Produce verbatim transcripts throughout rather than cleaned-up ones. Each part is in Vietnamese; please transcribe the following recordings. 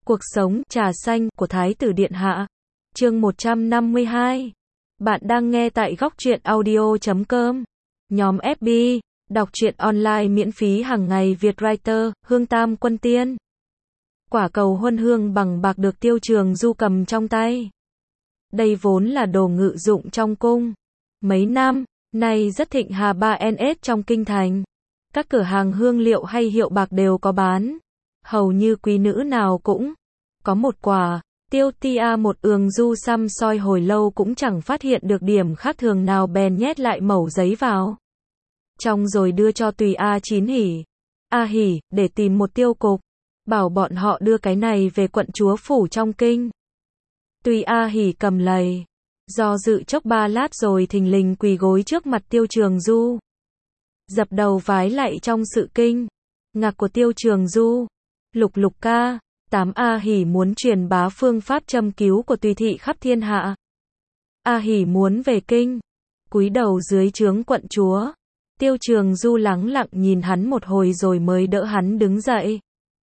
Cuộc sống, trà xanh, của Thái tử Điện Hạ. Chương một trăm năm mươi hai. Bạn đang nghe tại góc truyện audio chấm com. Nhóm ép bê, đọc truyện online miễn phí hàng ngày Việt Writer, Hương Tam Quân Tiên. Quả cầu huân hương bằng bạc được Tiêu Trường Du cầm trong tay. Đây vốn là đồ ngự dụng trong cung. Mấy năm nay rất thịnh hà ba en ét trong kinh thành. Các cửa hàng hương liệu hay hiệu bạc đều có bán. Hầu như quý nữ nào cũng có một quả. Tiêu tia một ường du xăm soi hồi lâu cũng chẳng phát hiện được điểm khác thường nào, bèn nhét lại mẩu giấy vào trong rồi đưa cho Tùy A Chín Hỉ. A Hỉ, để tìm một tiêu cục, bảo bọn họ đưa cái này về quận chúa phủ trong kinh. Tùy A Hỉ cầm lấy, do dự chốc ba lát rồi thình lình quỳ gối trước mặt Tiêu Trường Du, dập đầu vái lạy trong sự kinh ngạc của Tiêu Trường Du. Lục lục ca, tám A Hỉ muốn truyền bá phương pháp châm cứu của Tùy thị khắp thiên hạ. A Hỉ muốn về kinh, cúi đầu dưới trướng quận chúa. Tiêu Trường Du lắng lặng nhìn hắn một hồi rồi mới đỡ hắn đứng dậy.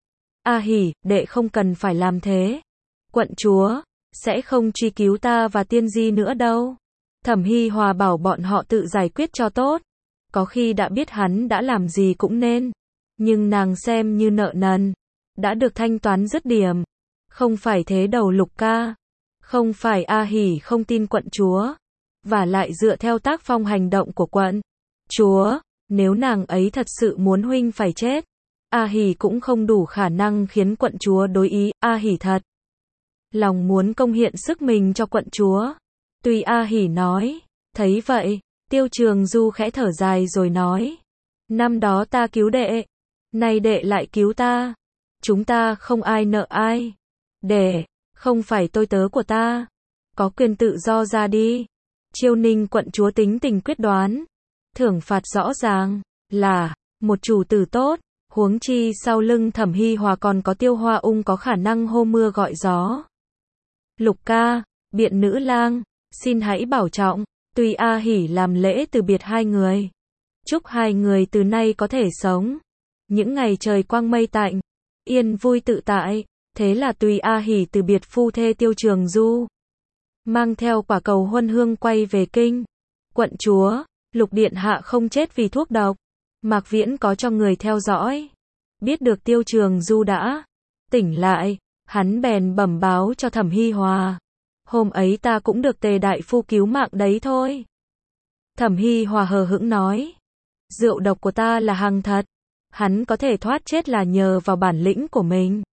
A Hỉ, đệ không cần phải làm thế. Quận chúa sẽ không truy cứu ta và Tiên Di nữa đâu. Thẩm Hi Hòa bảo bọn họ tự giải quyết cho tốt. Có khi đã biết hắn đã làm gì cũng nên, nhưng nàng xem như nợ nần đã được thanh toán dứt điểm. Không phải thế đầu lục ca. Không phải A Hỉ không tin quận chúa, và lại dựa theo tác phong hành động của quận chúa, nếu nàng ấy thật sự muốn huynh phải chết, A Hỉ cũng không đủ khả năng khiến quận chúa đối ý. A Hỉ thật lòng muốn công hiện sức mình cho quận chúa. Tùy A Hỉ nói. Thấy vậy, Tiêu Trường Du khẽ thở dài rồi nói: năm đó ta cứu đệ, nay đệ lại cứu ta. Chúng ta không ai nợ ai. Đệ không phải tôi tớ của ta, có quyền tự do ra đi. Chiêu Ninh quận chúa tính tình quyết đoán, thưởng phạt rõ ràng, là một chủ tử tốt. Huống chi sau lưng Thẩm Hi Hòa còn có Tiêu Hoa Ung có khả năng hô mưa gọi gió. Lục ca, biện nữ lang, xin hãy bảo trọng. Tùy A Hỉ làm lễ từ biệt hai người, chúc hai người từ nay có thể sống những ngày trời quang mây tạnh, yên vui tự tại. Thế là Tùy A Hỉ từ biệt phu thê Tiêu Trường Du, mang theo quả cầu huân hương quay về kinh. Quận chúa, Lục điện hạ không chết vì thuốc độc. Mạc Viễn có cho người theo dõi, biết được Tiêu Trường Du đã tỉnh lại, hắn bèn bẩm báo cho Thẩm Hi Hòa. Hôm ấy ta cũng được Tề đại phu cứu mạng đấy thôi. Thẩm Hi Hòa hờ hững nói: rượu độc của ta là hàng thật, hắn có thể thoát chết là nhờ vào bản lĩnh của mình.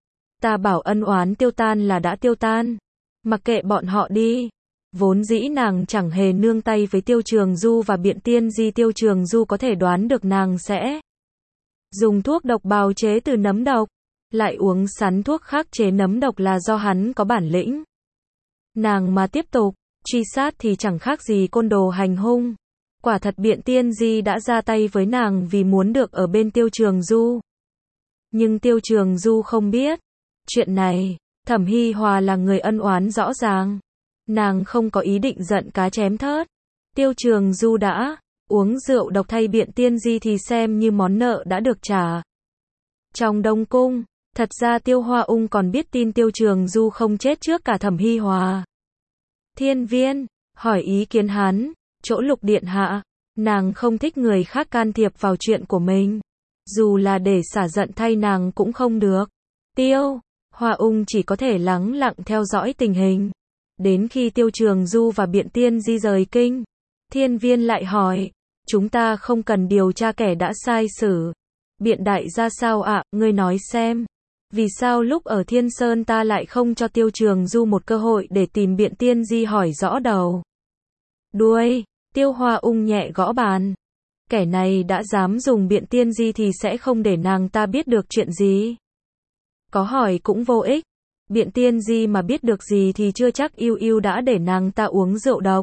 Ta bảo ân oán tiêu tan là đã tiêu tan, mặc kệ bọn họ đi. Vốn dĩ nàng chẳng hề nương tay với Tiêu Trường Du và Biện Tiên Di. Tiêu Trường Du có thể đoán được nàng sẽ dùng thuốc độc bào chế từ nấm độc, lại uống sắn thuốc khác chế nấm độc là do hắn có bản lĩnh. Nàng mà tiếp tục truy sát thì chẳng khác gì côn đồ hành hung. Quả thật Biện Tiên Di đã ra tay với nàng vì muốn được ở bên Tiêu Trường Du. Nhưng Tiêu Trường Du không biết chuyện này. Thẩm Hi Hòa là người ân oán rõ ràng, nàng không có ý định giận cá chém thớt. Tiêu Trường Du đã uống rượu độc thay Biện Tiên Di thì xem như món nợ đã được trả. Trong Đông Cung, thật ra Tiêu Hoa Ung còn biết tin Tiêu Trường Du không chết trước cả Thẩm Hi Hòa. Thiên Viên hỏi ý kiến hắn, chỗ Lục điện hạ, nàng không thích người khác can thiệp vào chuyện của mình, dù là để xả giận thay nàng cũng không được. Tiêu Hoa Ung chỉ có thể lắng lặng theo dõi tình hình, đến khi Tiêu Trường Du và Biện Tiên Di rời kinh. Thiên Viên lại hỏi: chúng ta không cần điều tra kẻ đã sai xử. Biện đại ra sao ạ? Ngươi nói xem, vì sao lúc ở Thiên Sơn ta lại không cho Tiêu Trường Du một cơ hội để tìm Biện Tiên Di hỏi rõ đầu đuôi? Tiêu Hoa Ung nhẹ gõ bàn: kẻ này đã dám dùng Biện Tiên Di thì sẽ không để nàng ta biết được chuyện gì. Có hỏi cũng vô ích. Biện Tiên Di mà biết được gì thì chưa chắc yêu yêu đã để nàng ta uống rượu độc.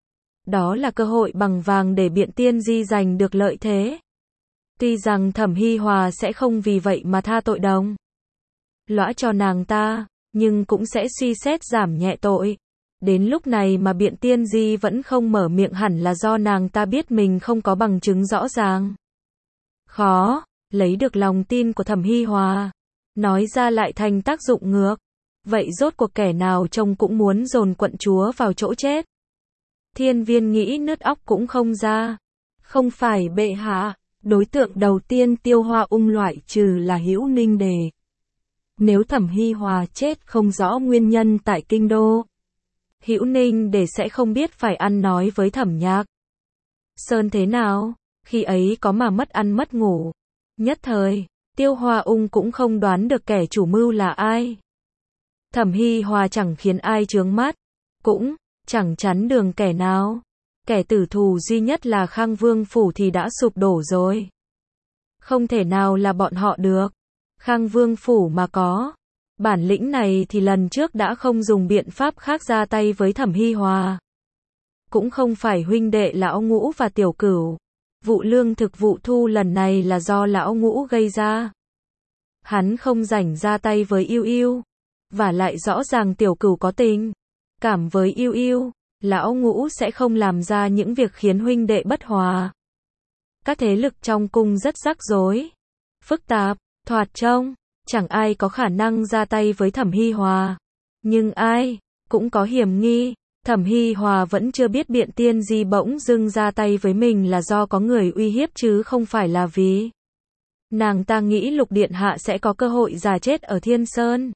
Đó là cơ hội bằng vàng để Biện Tiên Di giành được lợi thế. Tuy rằng Thẩm Hi Hòa sẽ không vì vậy mà tha tội đồng lõa cho nàng ta, nhưng cũng sẽ suy xét giảm nhẹ tội. Đến lúc này mà Biện Tiên Di vẫn không mở miệng hẳn là do nàng ta biết mình không có bằng chứng rõ ràng. Khó lấy được lòng tin của Thẩm Hi Hòa. nói ra lại thành tác dụng ngược. Vậy rốt cuộc kẻ nào trông cũng muốn dồn quận chúa vào chỗ chết. Thiên Viên nghĩ nứt óc cũng không ra. Không phải bệ hạ, đối tượng đầu tiên Tiêu Hoa Ung loại trừ là Hữu Ninh Đề. Nếu Thẩm Hi Hòa chết không rõ nguyên nhân tại kinh đô, Hữu Ninh Đề sẽ không biết phải ăn nói với Thẩm Nhạc Sơn thế nào, khi ấy có mà mất ăn mất ngủ. Nhất thời, Tiêu Hoa Ung cũng không đoán được kẻ chủ mưu là ai. Thẩm Hi Hòa chẳng khiến ai chướng mắt, cũng chẳng chắn đường kẻ nào. Kẻ tử thù duy nhất là Khang Vương Phủ thì đã sụp đổ rồi. Không thể nào là bọn họ được. Khang Vương Phủ mà có bản lĩnh này thì lần trước đã không dùng biện pháp khác ra tay với Thẩm Hi Hòa. Cũng không phải huynh đệ Lão Ngũ và Tiểu Cửu. Vụ lương thực vụ thu lần này là do Lão Ngũ gây ra. Hắn không rảnh ra tay với Yêu Yêu. Và lại rõ ràng Tiểu Cửu có tình cảm với Yêu Yêu. Lão Ngũ sẽ không làm ra những việc khiến huynh đệ bất hòa. Các thế lực trong cung rất rắc rối, phức tạp, thoạt trông chẳng ai có khả năng ra tay với Thẩm Hi Hòa. Nhưng ai cũng có hiểm nghi. Thẩm Hi Hòa vẫn chưa biết Biện Tiên Di bỗng dưng ra tay với mình là do có người uy hiếp chứ không phải là vì nàng ta nghĩ Lục Điện Hạ sẽ có cơ hội già chết ở Thiên Sơn.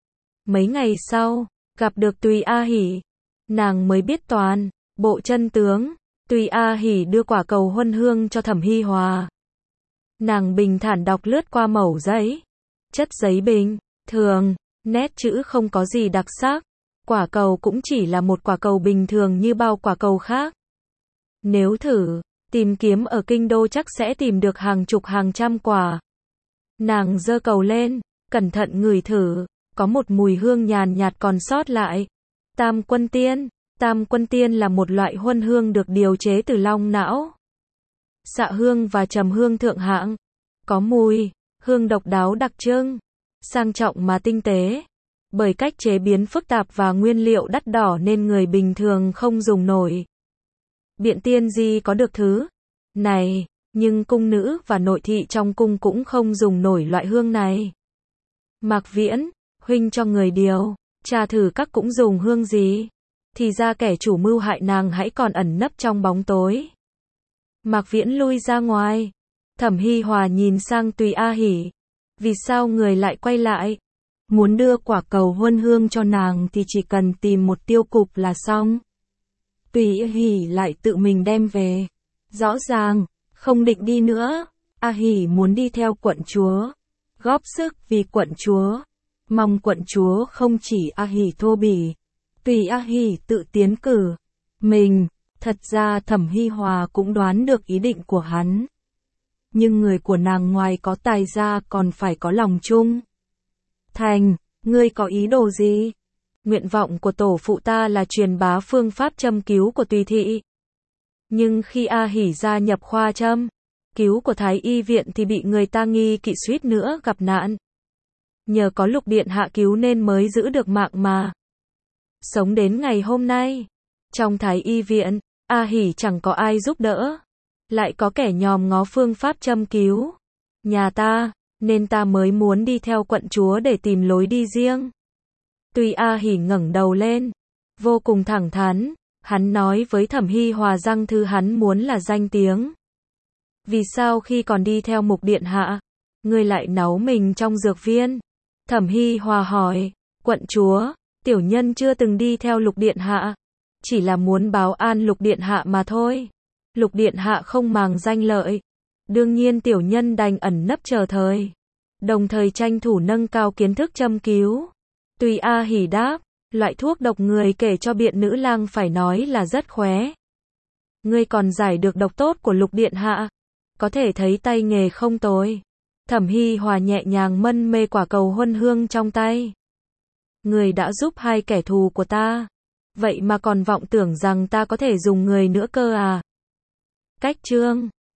Mấy ngày sau, gặp được Tùy A Hỷ, nàng mới biết toàn bộ chân tướng. Tùy A Hỷ đưa quả cầu huân hương cho Thẩm Hi Hòa. Nàng bình thản đọc lướt qua mẩu giấy. Chất giấy bình thường, nét chữ không có gì đặc sắc. Quả cầu cũng chỉ là một quả cầu bình thường như bao quả cầu khác. Nếu thử tìm kiếm ở kinh đô chắc sẽ tìm được hàng chục hàng trăm quả. Nàng giơ cầu lên, cẩn thận ngửi thử, có một mùi hương nhàn nhạt còn sót lại. Tam Quân Tiên. Tam Quân Tiên là một loại huân hương được điều chế từ long não, xạ hương và trầm hương thượng hạng. Có mùi hương độc đáo đặc trưng, sang trọng mà tinh tế. Bởi cách chế biến phức tạp và nguyên liệu đắt đỏ nên người bình thường không dùng nổi. Biện Tiên Di có được thứ này, nhưng cung nữ và nội thị trong cung cũng không dùng nổi loại hương này. Mạc Viễn, huynh cho người điều tra thử các cũng dùng hương gì. Thì ra kẻ chủ mưu hại nàng hãy còn ẩn nấp trong bóng tối. Mạc Viễn lui ra ngoài. Thẩm Hi Hòa nhìn sang Tùy A Hỷ. Vì sao người lại quay lại? Muốn đưa quả cầu huân hương cho nàng thì chỉ cần tìm một tiêu cục là xong. Tùy A Hỷ lại tự mình đem về. Rõ ràng, không định đi nữa. A Hỷ muốn đi theo quận chúa. Góp sức vì quận chúa. Mong quận chúa không chỉ A Hỷ thô bỉ. Tùy A Hỷ tự tiến cử mình. Thật ra Thẩm Hi Hòa cũng đoán được ý định của hắn. Nhưng người của nàng ngoài có tài ra còn phải có lòng chung thành. Ngươi có ý đồ gì? Nguyện vọng của tổ phụ ta là truyền bá phương pháp châm cứu của Tùy thị. Nhưng khi A Hỷ gia nhập khoa châm cứu của Thái Y viện thì bị người ta nghi kỵ suýt nữa gặp nạn. Nhờ có Lục Điện Hạ cứu nên mới giữ được mạng mà sống đến ngày hôm nay. Trong Thái Y viện, A Hỷ chẳng có ai giúp đỡ, lại có kẻ nhòm ngó phương pháp châm cứu nhà ta, nên ta mới muốn đi theo quận chúa để tìm lối đi riêng. Tuy A Hỷ ngẩng đầu lên, vô cùng thẳng thắn, hắn nói với Thẩm Hi Hòa rằng thứ hắn muốn là danh tiếng. Vì sao khi còn đi theo Mục Điện Hạ, ngươi lại náu mình trong dược viên? Thẩm Hi Hòa hỏi, quận chúa, tiểu nhân chưa từng đi theo Lục Điện Hạ, chỉ là muốn báo an Lục Điện Hạ mà thôi. Lục Điện Hạ không màng danh lợi, đương nhiên tiểu nhân đành ẩn nấp chờ thời, đồng thời tranh thủ nâng cao kiến thức châm cứu. Tùy A Hỷ đáp, loại thuốc độc người kể cho Biện nữ lang phải nói là rất khóe. Ngươi còn giải được độc tốt của Lục Điện Hạ, có thể thấy tay nghề không tồi. Thẩm Hi Hòa nhẹ nhàng mân mê quả cầu huân hương trong tay. Người đã giúp hai kẻ thù của ta, vậy mà còn vọng tưởng rằng ta có thể dùng người nữa cơ à? Cách chương